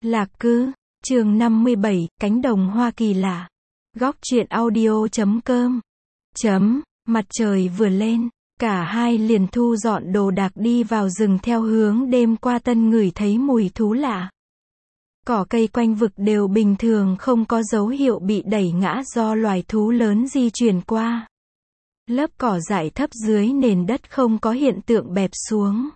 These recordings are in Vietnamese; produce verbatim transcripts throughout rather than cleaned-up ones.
Lạc Cư, chương năm mươi bảy, cánh đồng hoa kỳ lạ. Góc truyện audio chấm com. Chấm, mặt trời vừa lên, cả hai liền thu dọn đồ đạc đi vào rừng theo hướng đêm qua Tân ngửi thấy mùi thú lạ. Cỏ cây quanh vực đều bình thường, không có dấu hiệu bị đẩy ngã do loài thú lớn di chuyển qua. Lớp cỏ dại thấp dưới nền đất không có hiện tượng bẹp xuống.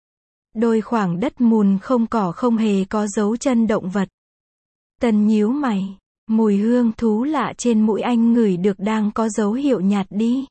Đôi khoảng đất mùn không cỏ không hề có dấu chân động vật. Tân nhíu mày, mùi hương thú lạ trên mũi anh ngửi được đang có dấu hiệu nhạt đi.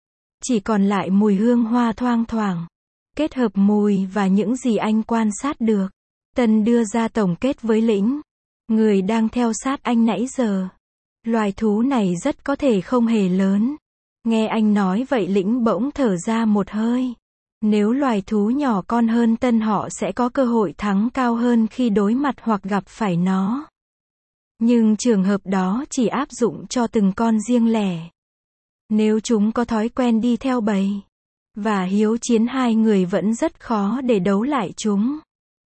Chỉ còn lại mùi hương hoa thoang thoảng. Kết hợp mùi và những gì anh quan sát được, Tân đưa ra tổng kết với Lĩnh, người đang theo sát anh nãy giờ. Loài thú này rất có thể không hề lớn. Nghe anh nói vậy Lĩnh bỗng thở ra một hơi. Nếu loài thú nhỏ con hơn Tân họ sẽ có cơ hội thắng cao hơn khi đối mặt hoặc gặp phải nó. Nhưng trường hợp đó chỉ áp dụng cho từng con riêng lẻ. Nếu chúng có thói quen đi theo bầy và hiếu chiến, hai người vẫn rất khó để đấu lại chúng.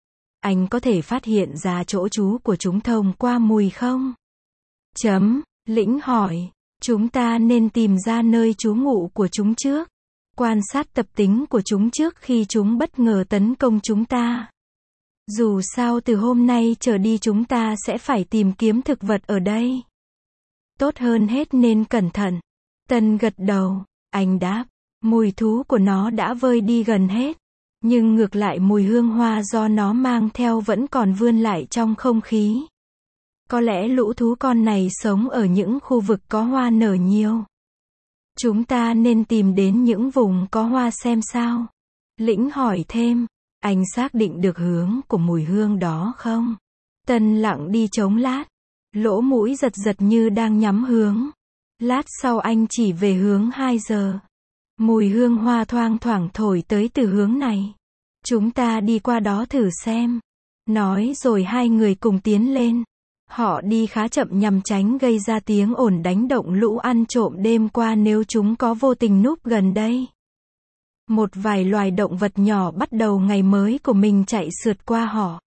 Anh có thể phát hiện ra chỗ trú của chúng thông qua mùi không? Chấm, Lĩnh hỏi. Chúng ta nên tìm ra nơi trú ngụ của chúng trước. Quan sát tập tính của chúng trước khi chúng bất ngờ tấn công chúng ta. Dù sao từ hôm nay trở đi chúng ta sẽ phải tìm kiếm thực vật ở đây. Tốt hơn hết nên cẩn thận. Tân gật đầu, anh đáp, mùi thú của nó đã vơi đi gần hết. Nhưng ngược lại mùi hương hoa do nó mang theo vẫn còn vươn lại trong không khí. Có lẽ lũ thú con này sống ở những khu vực có hoa nở nhiều. Chúng ta nên tìm đến những vùng có hoa xem sao. Lĩnh hỏi thêm, anh xác định được hướng của mùi hương đó không? Tân lặng đi chốc lát, lỗ mũi giật giật như đang nhắm hướng. Lát sau anh chỉ về hướng hai giờ. Mùi hương hoa thoang thoảng thổi tới từ hướng này. Chúng ta đi qua đó thử xem. Nói rồi hai người cùng tiến lên. Họ đi khá chậm nhằm tránh gây ra tiếng ồn đánh động lũ ăn trộm đêm qua nếu chúng có vô tình núp gần đây. Một vài loài động vật nhỏ bắt đầu ngày mới của mình chạy sượt qua họ.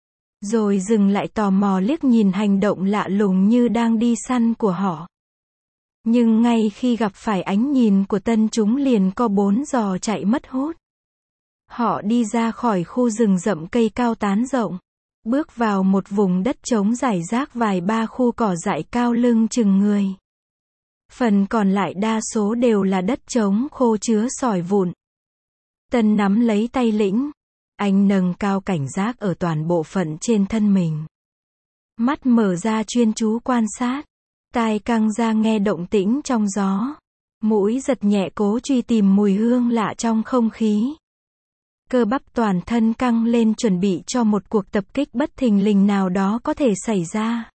Rồi dừng lại tò mò liếc nhìn hành động lạ lùng như đang đi săn của họ. Nhưng ngay khi gặp phải ánh nhìn của Tân chúng liền co bốn giò chạy mất hút. Họ đi ra khỏi khu rừng rậm cây cao tán rộng. Bước vào một vùng đất trống rải rác vài ba khu cỏ dại cao lưng chừng người. Phần còn lại đa số đều là đất trống khô chứa sỏi vụn. Tân nắm lấy tay Lĩnh. Anh nâng cao cảnh giác ở toàn bộ phận trên thân mình. Mắt mở ra chuyên chú quan sát. Tai căng ra nghe động tĩnh trong gió. Mũi giật nhẹ cố truy tìm mùi hương lạ trong không khí. Cơ bắp toàn thân căng lên chuẩn bị cho một cuộc tập kích bất thình lình nào đó có thể xảy ra.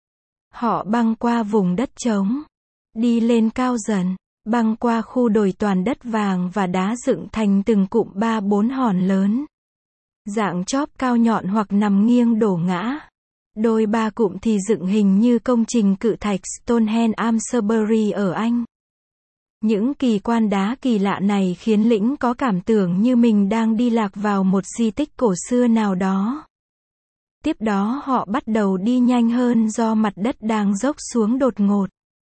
Họ băng qua vùng đất trống. Đi lên cao dần. Băng qua khu đồi toàn đất vàng và đá dựng thành từng cụm ba bốn hòn lớn. Dạng chóp cao nhọn hoặc nằm nghiêng đổ ngã. Đôi ba cụm thì dựng hình như công trình cự thạch Stonehenge Amesbury ở Anh. Những kỳ quan đá kỳ lạ này khiến Lĩnh có cảm tưởng như mình đang đi lạc vào một di tích cổ xưa nào đó. Tiếp đó họ bắt đầu đi nhanh hơn do mặt đất đang dốc xuống đột ngột.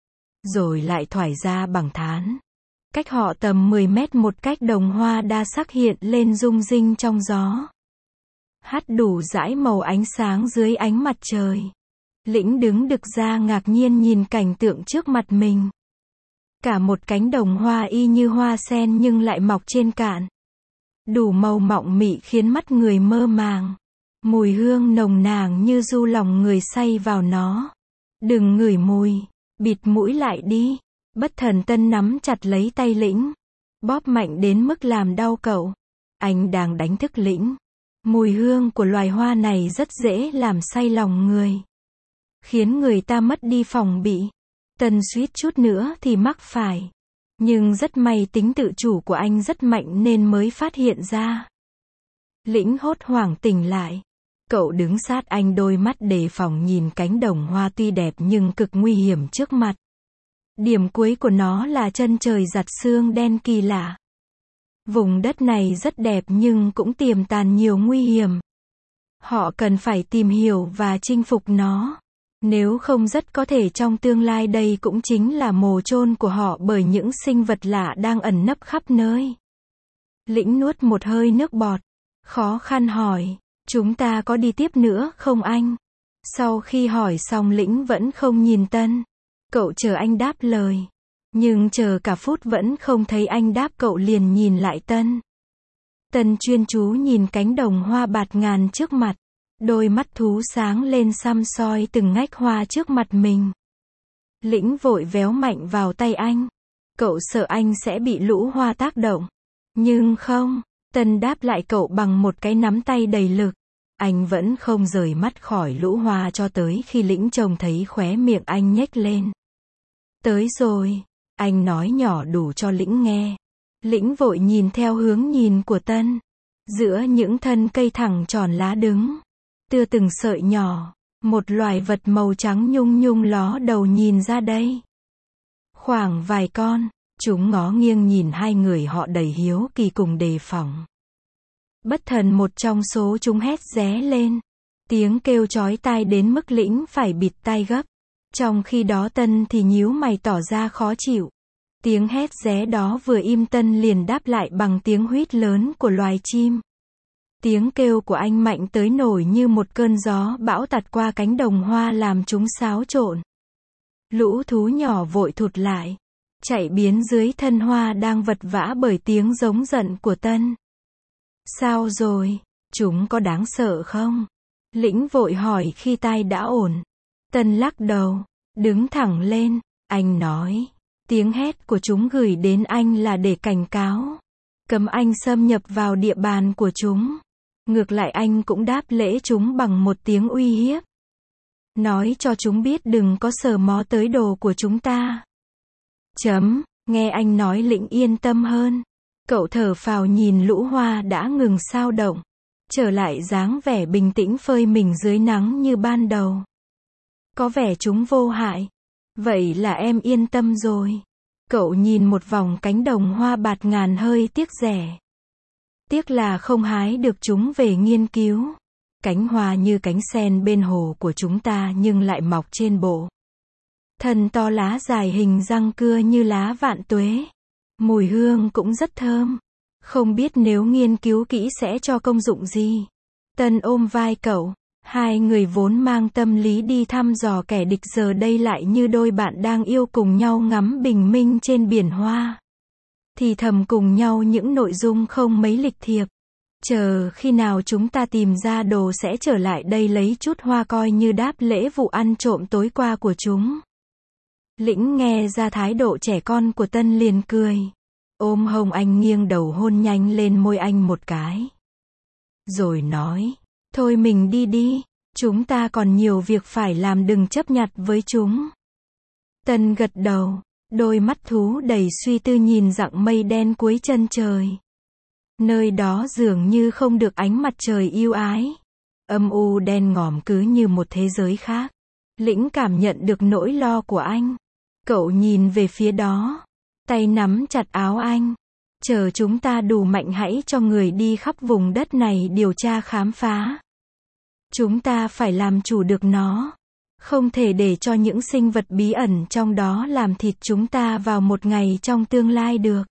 Rồi lại thoải ra bằng thán. Cách họ tầm mười mét một cách đồng hoa đa sắc hiện lên rung rinh trong gió. Hắt đủ dải màu ánh sáng dưới ánh mặt trời. Lĩnh đứng đực ra ngạc nhiên nhìn cảnh tượng trước mặt mình. Cả một cánh đồng hoa y như hoa sen nhưng lại mọc trên cạn. Đủ màu mọng mị khiến mắt người mơ màng. Mùi hương nồng nàn như du lòng người say vào nó. Đừng ngửi mùi, bịt mũi lại đi. Bất thần Tân nắm chặt lấy tay Lĩnh. Bóp mạnh đến mức làm đau cậu. Anh đang đánh thức Lĩnh. Mùi hương của loài hoa này rất dễ làm say lòng người. Khiến người ta mất đi phòng bị. Tân suýt chút nữa thì mắc phải. Nhưng rất may tính tự chủ của anh rất mạnh nên mới phát hiện ra. Lĩnh hốt hoảng tỉnh lại. Cậu đứng sát anh, đôi mắt đề phòng nhìn cánh đồng hoa tuy đẹp nhưng cực nguy hiểm trước mặt. Điểm cuối của nó là chân trời giặt sương đen kỳ lạ. Vùng đất này rất đẹp nhưng cũng tiềm tàng nhiều nguy hiểm. Họ cần phải tìm hiểu và chinh phục nó. Nếu không rất có thể trong tương lai đây cũng chính là mồ chôn của họ bởi những sinh vật lạ đang ẩn nấp khắp nơi. Lĩnh nuốt một hơi nước bọt. Khó khăn hỏi, chúng ta có đi tiếp nữa không anh? Sau khi hỏi xong Lĩnh vẫn không nhìn Tân. Cậu chờ anh đáp lời. Nhưng chờ cả phút vẫn không thấy anh đáp, cậu liền nhìn lại Tân. Tân chuyên chú nhìn cánh đồng hoa bạt ngàn trước mặt. Đôi mắt thú sáng lên săm soi từng ngách hoa trước mặt mình. Lĩnh vội véo mạnh vào tay anh. Cậu sợ anh sẽ bị lũ hoa tác động. Nhưng không, Tân đáp lại cậu bằng một cái nắm tay đầy lực. Anh vẫn không rời mắt khỏi lũ hoa cho tới khi Lĩnh trông thấy khóe miệng anh nhếch lên. Tới rồi, anh nói nhỏ đủ cho Lĩnh nghe. Lĩnh vội nhìn theo hướng nhìn của Tân. Giữa những thân cây thẳng tròn lá đứng, tưa từng sợi nhỏ, một loài vật màu trắng nhung nhung ló đầu nhìn ra đây. Khoảng vài con, chúng ngó nghiêng nhìn hai người họ đầy hiếu kỳ cùng đề phòng. Bất thần một trong số chúng hét ré lên. Tiếng kêu chói tai đến mức Lĩnh phải bịt tai gấp. Trong khi đó Tân thì nhíu mày tỏ ra khó chịu. Tiếng hét ré đó vừa im Tân liền đáp lại bằng tiếng huýt lớn của loài chim. Tiếng kêu của anh mạnh tới nổi như một cơn gió bão tạt qua cánh đồng hoa làm chúng xáo trộn. Lũ thú nhỏ vội thụt lại, chạy biến dưới thân hoa đang vật vã bởi tiếng giống giận của Tân. Sao rồi, chúng có đáng sợ không? Lĩnh vội hỏi khi tai đã ổn. Tân lắc đầu, đứng thẳng lên, anh nói. Tiếng hét của chúng gửi đến anh là để cảnh cáo. Cấm anh xâm nhập vào địa bàn của chúng. Ngược lại anh cũng đáp lễ chúng bằng một tiếng uy hiếp. Nói cho chúng biết đừng có sờ mó tới đồ của chúng ta. Chấm, nghe anh nói Lĩnh yên tâm hơn. Cậu thở phào nhìn lũ hoa đã ngừng xao động. Trở lại dáng vẻ bình tĩnh phơi mình dưới nắng như ban đầu. Có vẻ chúng vô hại. Vậy là em yên tâm rồi. Cậu nhìn một vòng cánh đồng hoa bạt ngàn hơi tiếc rẻ. Tiếc là không hái được chúng về nghiên cứu. Cánh hoa như cánh sen bên hồ của chúng ta nhưng lại mọc trên bộ. Thân to lá dài hình răng cưa như lá vạn tuế. Mùi hương cũng rất thơm. Không biết nếu nghiên cứu kỹ sẽ cho công dụng gì. Tân ôm vai cậu. Hai người vốn mang tâm lý đi thăm dò kẻ địch giờ đây lại như đôi bạn đang yêu cùng nhau ngắm bình minh trên biển hoa. Thì thầm cùng nhau những nội dung không mấy lịch thiệp. Chờ khi nào chúng ta tìm ra đồ sẽ trở lại đây lấy chút hoa coi như đáp lễ vụ ăn trộm tối qua của chúng. Lĩnh nghe ra thái độ trẻ con của Tân liền cười. Ôm hông anh nghiêng đầu hôn nhanh lên môi anh một cái. Rồi nói, thôi mình đi đi, chúng ta còn nhiều việc phải làm, đừng chấp nhặt với chúng. Tân gật đầu, đôi mắt thú đầy suy tư nhìn dặng mây đen cuối chân trời. Nơi đó dường như không được ánh mặt trời yêu ái. Âm u đen ngòm cứ như một thế giới khác. Lĩnh cảm nhận được nỗi lo của anh. Cậu nhìn về phía đó. Tay nắm chặt áo anh. Chờ chúng ta đủ mạnh hãy cho người đi khắp vùng đất này điều tra khám phá. Chúng ta phải làm chủ được nó. Không thể để cho những sinh vật bí ẩn trong đó làm thịt chúng ta vào một ngày trong tương lai được.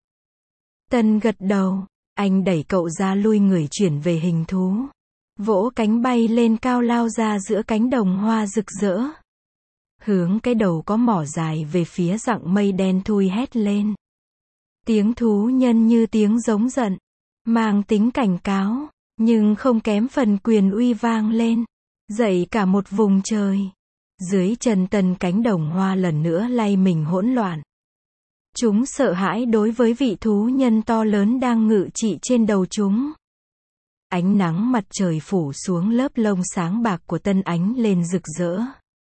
Tân gật đầu. Anh đẩy cậu ra lui người chuyển về hình thú. Vỗ cánh bay lên cao lao ra giữa cánh đồng hoa rực rỡ. Hướng cái đầu có mỏ dài về phía dặng mây đen thui hét lên. Tiếng thú nhân như tiếng giống giận. Mang tính cảnh cáo. Nhưng không kém phần quyền uy vang lên. Dậy cả một vùng trời. Dưới chân Tân cánh đồng hoa lần nữa lay mình hỗn loạn. Chúng sợ hãi đối với vị thú nhân to lớn đang ngự trị trên đầu chúng. Ánh nắng mặt trời phủ xuống lớp lông sáng bạc của Tân ánh lên rực rỡ.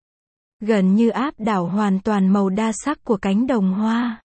Gần như áp đảo hoàn toàn màu đa sắc của cánh đồng hoa.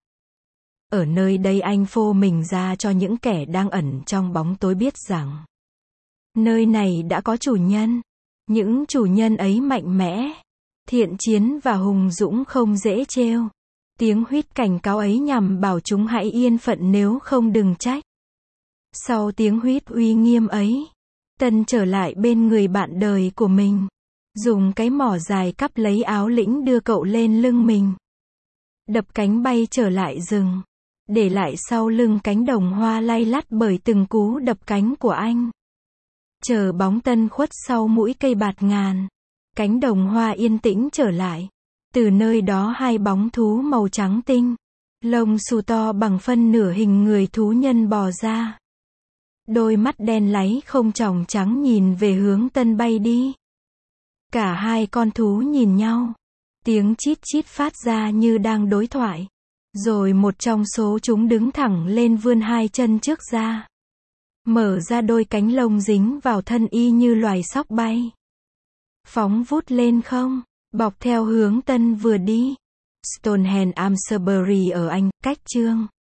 Ở nơi đây anh phô mình ra cho những kẻ đang ẩn trong bóng tối biết rằng nơi này đã có chủ nhân. Những chủ nhân ấy mạnh mẽ, thiện chiến và hùng dũng không dễ trêu. Tiếng huýt cảnh cáo ấy nhằm bảo chúng hãy yên phận nếu không đừng trách. Sau tiếng huýt uy nghiêm ấy, Tân trở lại bên người bạn đời của mình. Dùng cái mỏ dài cắp lấy áo lĩnh đưa cậu lên lưng mình. Đập cánh bay trở lại rừng. Để lại sau lưng cánh đồng hoa lay lắt bởi từng cú đập cánh của anh. Chờ bóng Tân khuất sau mũi cây bạt ngàn. Cánh đồng hoa yên tĩnh trở lại. Từ nơi đó hai bóng thú màu trắng tinh. Lông xù to bằng phân nửa hình người thú nhân bò ra. Đôi mắt đen láy không tròng trắng nhìn về hướng Tân bay đi. Cả hai con thú nhìn nhau. Tiếng chít chít phát ra như đang đối thoại. Rồi một trong số chúng đứng thẳng lên vươn hai chân trước ra. Mở ra đôi cánh lông dính vào thân y như loài sóc bay. Phóng vút lên không, bọc theo hướng Tân vừa đi. Stonehenge Amesbury ở Anh, cách chương